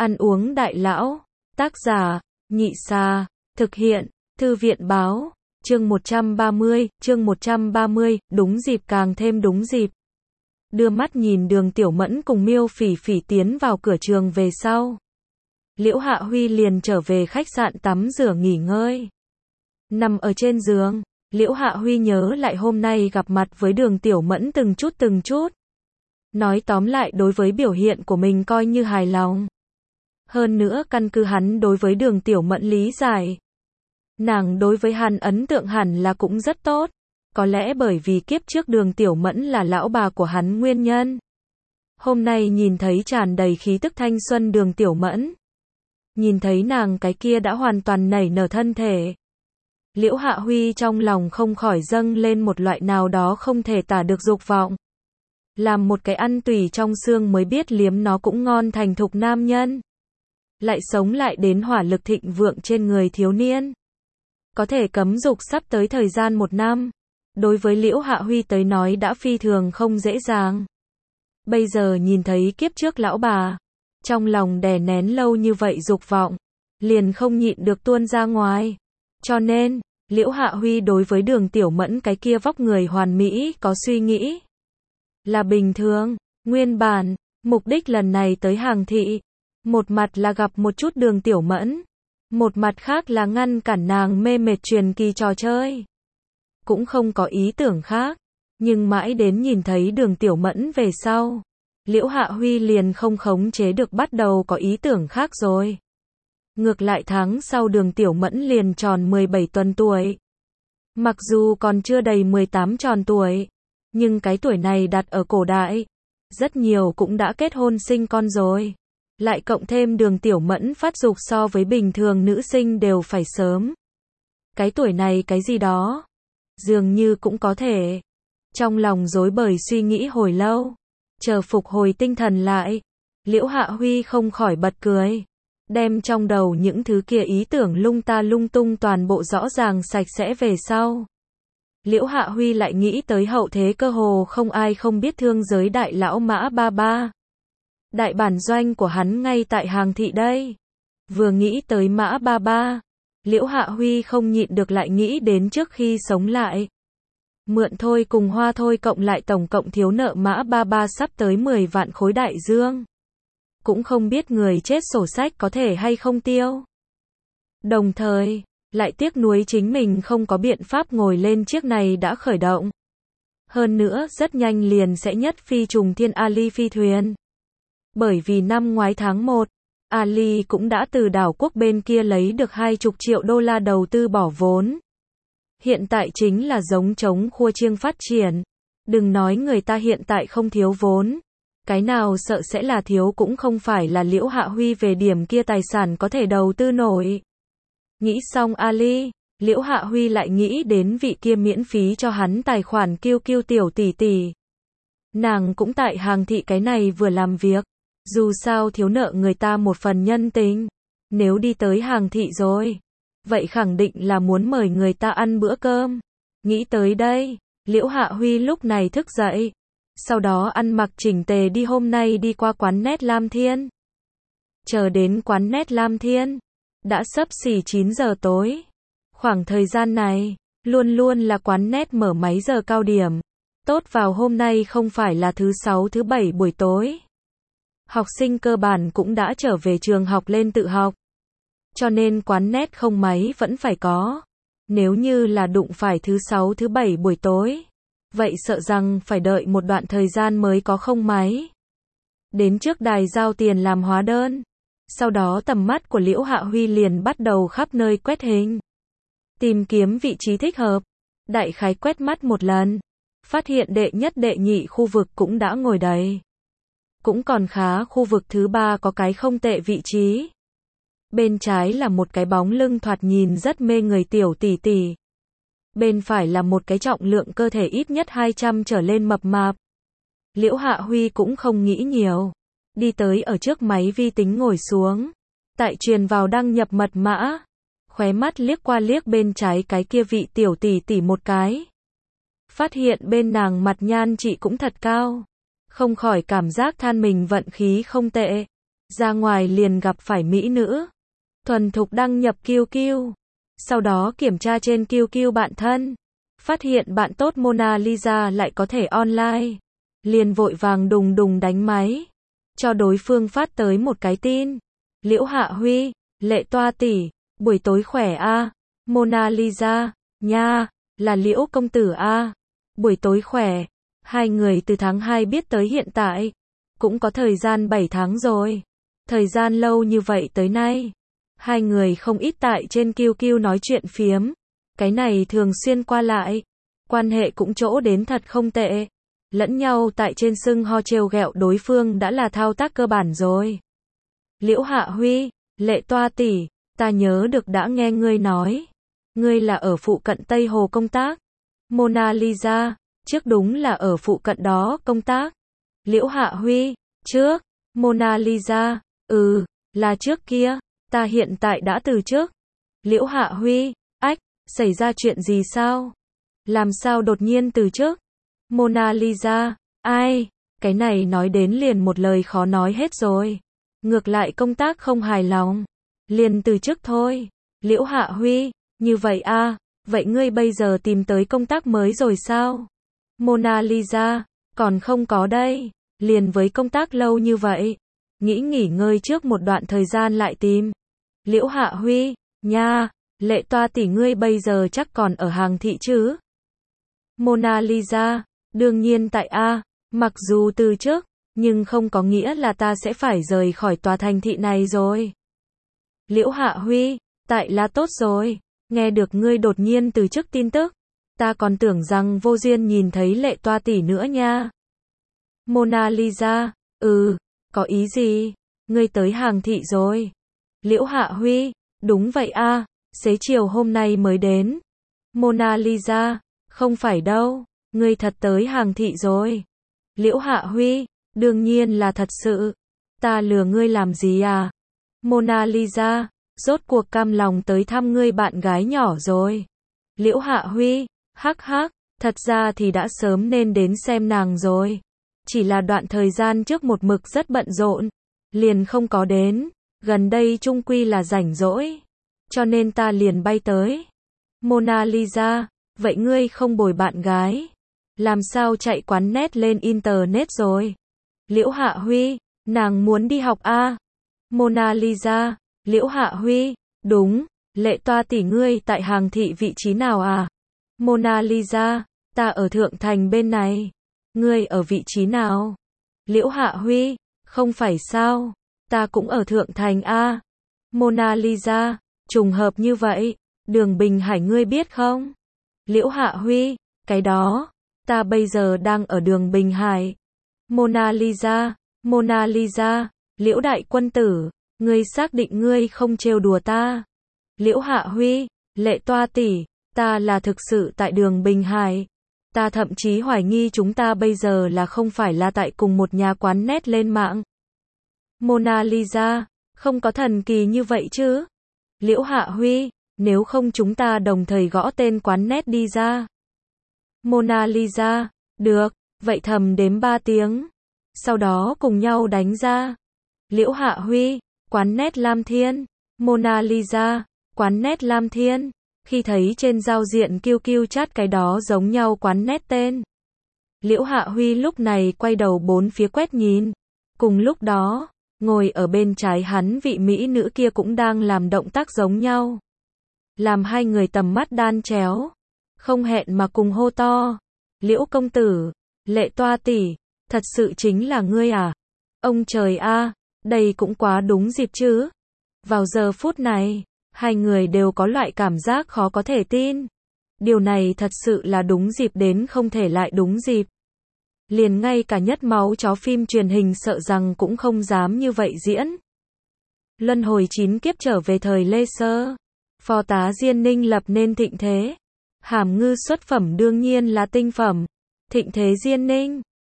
Ăn uống đại lão. Tác giả, Nhị Xa. Thực hiện, Thư viện báo. Chương 130, đúng dịp càng thêm đúng dịp. Đưa mắt nhìn Đường Tiểu Mẫn cùng Miêu Phỉ Phỉ tiến vào cửa trường về sau. Liễu Hạ Huy liền trở về khách sạn tắm rửa nghỉ ngơi. Nằm ở trên giường, Liễu Hạ Huy nhớ lại hôm nay gặp mặt với Đường Tiểu Mẫn từng chút. Nói tóm lại đối với biểu hiện của mình coi như hài lòng. Hơn nữa căn cứ hắn đối với Đường Tiểu Mẫn lý giải. Nàng đối với hắn ấn tượng hẳn là cũng rất tốt. Có lẽ bởi vì kiếp trước Đường Tiểu Mẫn là lão bà của hắn nguyên nhân. Hôm nay nhìn thấy tràn đầy khí tức thanh xuân Đường Tiểu Mẫn. Nhìn thấy nàng cái kia đã hoàn toàn nảy nở thân thể. Liễu Hạ Huy trong lòng không khỏi dâng lên một loại nào đó không thể tả được dục vọng. Làm một cái ăn tùy trong xương mới biết liếm nó cũng ngon thành thục nam nhân. Lại sống lại đến hỏa lực thịnh vượng trên người thiếu niên. Có thể cấm dục sắp tới thời gian 1 năm. Đối với Liễu Hạ Huy tới nói đã phi thường không dễ dàng. Bây giờ nhìn thấy kiếp trước lão bà. Trong lòng đè nén lâu như vậy dục vọng. Liền không nhịn được tuôn ra ngoài. Cho nên, Liễu Hạ Huy đối với Đường Tiểu Mẫn cái kia vóc người hoàn mỹ có suy nghĩ. Là bình thường, nguyên bản, mục đích lần này tới Hàng Thị. Một mặt là gặp một chút Đường Tiểu Mẫn. Một mặt khác là ngăn cản nàng mê mệt truyền kỳ trò chơi. Cũng không có ý tưởng khác. Nhưng mãi đến nhìn thấy Đường Tiểu Mẫn về sau. Liễu Hạ Huy liền không khống chế được bắt đầu có ý tưởng khác rồi. Ngược lại tháng sau Đường Tiểu Mẫn liền tròn 17 tuần tuổi. Mặc dù còn chưa đầy 18 tròn tuổi. Nhưng cái tuổi này đặt ở cổ đại. Rất nhiều cũng đã kết hôn sinh con rồi. Lại cộng thêm Đường Tiểu Mẫn phát dục so với bình thường nữ sinh đều phải sớm. Cái tuổi này cái gì đó. Dường như cũng có thể. Trong lòng rối bời suy nghĩ hồi lâu. Chờ phục hồi tinh thần lại. Liễu Hạ Huy không khỏi bật cười. Đem trong đầu những thứ kia ý tưởng lung ta lung tung toàn bộ rõ ràng sạch sẽ về sau. Liễu Hạ Huy lại nghĩ tới hậu thế cơ hồ không ai không biết thương giới đại lão Mã Ba Ba. Đại bản doanh của hắn ngay tại Hàng Thị đây. Vừa nghĩ tới Mã Ba Ba, Liễu Hạ Huy không nhịn được lại nghĩ đến trước khi sống lại. Mượn thôi cùng hoa thôi cộng lại tổng cộng thiếu nợ Mã Ba Ba sắp tới 10 vạn khối đại dương. Cũng không biết người chết sổ sách có thể hay không tiêu. Đồng thời, lại tiếc nuối chính mình không có biện pháp ngồi lên chiếc này đã khởi động. Hơn nữa rất nhanh liền sẽ nhất phi trùng thiên Ali phi thuyền. Bởi vì năm ngoái tháng 1, Ali cũng đã từ đảo quốc bên kia lấy được 20 triệu đô la đầu tư bỏ vốn. Hiện tại chính là giống trống khua chiêng phát triển. Đừng nói người ta hiện tại không thiếu vốn. Cái nào sợ sẽ là thiếu cũng không phải là Liễu Hạ Huy về điểm kia tài sản có thể đầu tư nổi. Nghĩ xong Ali, Liễu Hạ Huy lại nghĩ đến vị kia miễn phí cho hắn tài khoản QQ tiểu tỷ tỷ. Nàng cũng tại Hàng Thị cái này vừa làm việc. Dù sao thiếu nợ người ta một phần nhân tình. Nếu đi tới Hàng Thị rồi, vậy khẳng định là muốn mời người ta ăn bữa cơm. Nghĩ tới đây, Liễu Hạ Huy lúc này thức dậy. Sau đó ăn mặc chỉnh tề đi hôm nay đi qua quán nét Lam Thiên. Chờ đến quán nét Lam Thiên, đã xấp xỉ 9 giờ tối. Khoảng thời gian này, luôn luôn là quán nét mở máy giờ cao điểm. Tốt vào hôm nay không phải là thứ 6 thứ 7 buổi tối. Học sinh cơ bản cũng đã trở về trường học lên tự học. Cho nên quán nét không máy vẫn phải có. Nếu như là đụng phải thứ 6 thứ 7 buổi tối, vậy sợ rằng phải đợi một đoạn thời gian mới có không máy. Đến trước đài giao tiền làm hóa đơn. Sau đó tầm mắt của Liễu Hạ Huy liền bắt đầu khắp nơi quét hình. Tìm kiếm vị trí thích hợp. Đại khái quét mắt một lần. Phát hiện đệ nhất đệ nhị khu vực cũng đã ngồi đầy. Cũng còn khá, khu vực thứ 3 có cái không tệ vị trí. Bên trái là một cái bóng lưng thoạt nhìn rất mê người tiểu tỷ tỷ. Bên phải là một cái trọng lượng cơ thể ít nhất 200 trở lên mập mạp. Liễu Hạ Huy cũng không nghĩ nhiều. Đi tới ở trước máy vi tính ngồi xuống. Tại truyền vào đăng nhập mật mã. Khóe mắt liếc qua liếc bên trái cái kia vị tiểu tỷ tỷ một cái. Phát hiện bên nàng mặt nhan trị cũng thật cao. Không khỏi cảm giác than mình vận khí không tệ. ra ngoài liền gặp phải mỹ nữ. Thuần thục đăng nhập QQ. Sau đó kiểm tra trên QQ bạn thân. Phát hiện bạn tốt Mona Lisa lại có thể online. Liền vội vàng đùng đùng đánh máy. Cho đối phương phát tới một cái tin. Liễu Hạ Huy, Lệ Toa tỷ, buổi tối khỏe a. Mona Lisa, nha, là Liễu công tử a. Buổi tối khỏe. Hai người từ tháng 2 biết tới hiện tại. Cũng có thời gian 7 tháng rồi. Thời gian lâu như vậy tới nay. Hai người không ít tại trên QQ nói chuyện phiếm. Cái này thường xuyên qua lại. Quan hệ cũng chỗ đến thật không tệ. Lẫn nhau tại trên xưng ho trêu ghẹo đối phương đã là thao tác cơ bản rồi. Liễu Hạ Huy, Lệ Toa tỷ, ta nhớ được đã nghe ngươi nói. Ngươi là ở phụ cận Tây Hồ công tác. Mona Lisa, trước đúng là ở phụ cận đó công tác. Liễu Hạ Huy, trước. Mona Lisa, là trước kia, ta hiện tại đã từ chức. Liễu Hạ Huy, ách, xảy ra chuyện gì sao? Làm sao đột nhiên từ chức? Mona Lisa, ai, cái này nói đến liền một lời khó nói hết rồi. Ngược lại công tác không hài lòng, liền từ chức thôi. Liễu Hạ Huy, như vậy a, vậy ngươi bây giờ tìm tới công tác mới rồi sao? Mona Lisa, còn không có đây, liền với công tác lâu như vậy, nghĩ nghỉ ngơi trước một đoạn thời gian lại tìm. Liễu Hạ Huy, nha, Lệ Toa tỷ ngươi bây giờ chắc còn ở Hàng Thị chứ? Mona Lisa, đương nhiên tại a, mặc dù từ chức, nhưng không có nghĩa là ta sẽ phải rời khỏi tòa thành thị này rồi. Liễu Hạ Huy, tại là tốt rồi, nghe được ngươi đột nhiên từ chức tin tức, ta còn tưởng rằng vô duyên nhìn thấy Lệ Toa tỷ nữa nha. Mona Lisa, có ý gì? Ngươi tới Hàng Thị rồi. Liễu Hạ Huy, đúng vậy a, xế chiều hôm nay mới đến. Mona Lisa, không phải đâu, ngươi thật tới Hàng Thị rồi. Liễu Hạ Huy, đương nhiên là thật sự. Ta lừa ngươi làm gì à? Mona Lisa, rốt cuộc cam lòng tới thăm ngươi bạn gái nhỏ rồi. Liễu Hạ Huy, hắc hắc, thật ra thì đã sớm nên đến xem nàng rồi. Chỉ là đoạn thời gian trước một mực rất bận rộn, liền không có đến, gần đây chung quy là rảnh rỗi, cho nên ta liền bay tới. Mona Lisa, vậy ngươi không bồi bạn gái, làm sao chạy quán net lên internet rồi? Liễu Hạ Huy, nàng muốn đi học a. Mona Lisa, Liễu Hạ Huy, đúng, Lệ Toa tỷ ngươi tại Hàng Thị vị trí nào à? Mona Lisa, ta ở Thượng Thành bên này. Ngươi ở vị trí nào? Liễu Hạ Huy, không phải sao, ta cũng ở Thượng Thành a. Mona Lisa, trùng hợp như vậy, Đường Bình Hải ngươi biết không? Liễu Hạ Huy, cái đó, ta bây giờ đang ở Đường Bình Hải. Mona Lisa, Liễu đại quân tử, ngươi xác định ngươi không trêu đùa ta? Liễu Hạ Huy, Lệ Toa tỷ, ta là thực sự tại Đường Bình Hải. Ta thậm chí hoài nghi chúng ta bây giờ là không phải là tại cùng một nhà quán net lên mạng. Mona Lisa, không có thần kỳ như vậy chứ? Liễu Hạ Huy, nếu không chúng ta đồng thời gõ tên quán net đi ra. Mona Lisa, được, vậy thầm đếm 3 tiếng. Sau đó cùng nhau đánh ra. Liễu Hạ Huy, quán net Lam Thiên. Mona Lisa, quán net Lam Thiên. Khi thấy trên giao diện QQ chat cái đó giống nhau quán net tên. Liễu Hạ Huy lúc này quay đầu bốn phía quét nhìn. Cùng lúc đó, ngồi ở bên trái hắn vị mỹ nữ kia cũng đang làm động tác giống nhau. Làm hai người tầm mắt đan chéo. Không hẹn mà cùng hô to. Liễu công tử, Lệ Toa tỷ, thật sự chính là ngươi à? Ông trời a, đây cũng quá đúng dịp chứ. Vào giờ phút này, hai người đều có loại cảm giác khó có thể tin. Điều này thật sự là đúng dịp đến không thể lại đúng dịp. Liền ngay cả nhất máu chó phim truyền hình sợ rằng cũng không dám như vậy diễn. Luân hồi 9 kiếp trở về thời Lê Sơ. Phò tá Diên Ninh lập nên thịnh thế. Hàm Ngư xuất phẩm đương nhiên là tinh phẩm. Thịnh thế Diên Ninh.